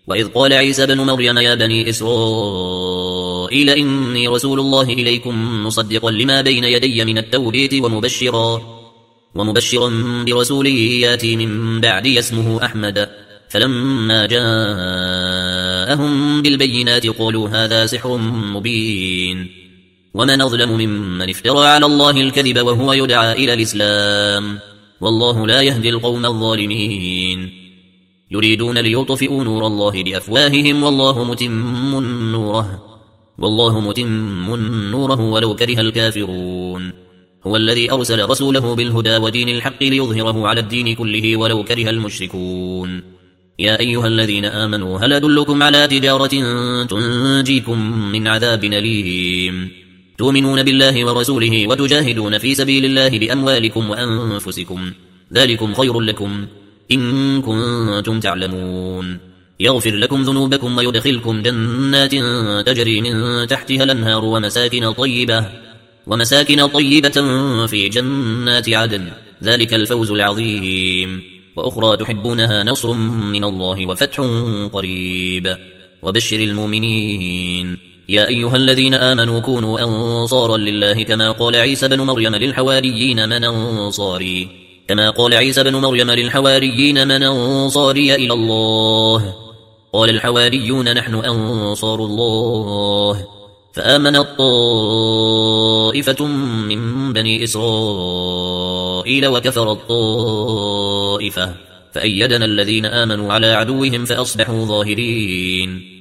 وإذ قال عيسى بن مريم يا بني إسرائيل إني رسول الله إليكم مصدقا لما بين يدي من التوراة ومبشرا برسول ياتي من بعدي اسمه أحمد. فلما جاءهم بالبينات قالوا هذا سحر مبين ومن أظلم ممن افترى على الله الكذب وهو يدعى إلى الإسلام والله لا يهدي القوم الظالمين. يريدون ليطفئوا نور الله بأفواههم والله متم نوره ولو كره الكافرون. هو الذي أرسل رسوله بالهدى ودين الحق ليظهره على الدين كله ولو كره المشركون. يا أيها الذين آمنوا هل أدلكم على تجارة تنجيكم من عذاب أليم تؤمنون بالله ورسوله وتجاهدون في سبيل الله بأموالكم وأنفسكم ذلكم خير لكم إن كنتم تعلمون. يغفر لكم ذنوبكم ويدخلكم جنات تجري من تحتها الأنهار ومساكن طيبة في جنات عدن ذلك الفوز العظيم. وأخرى تحبونها نصر من الله وفتح قريب وبشر المؤمنين. يا أيها الذين آمنوا كونوا أنصارا لله كما قال عيسى بن مريم للحواريين من أنصاري إلى الله قال الحواريون نحن أنصار الله. فآمنت طائفة من بني إسرائيل وكفرت طائفة فأيدنا الذين آمنوا على عدوهم فأصبحوا ظاهرين.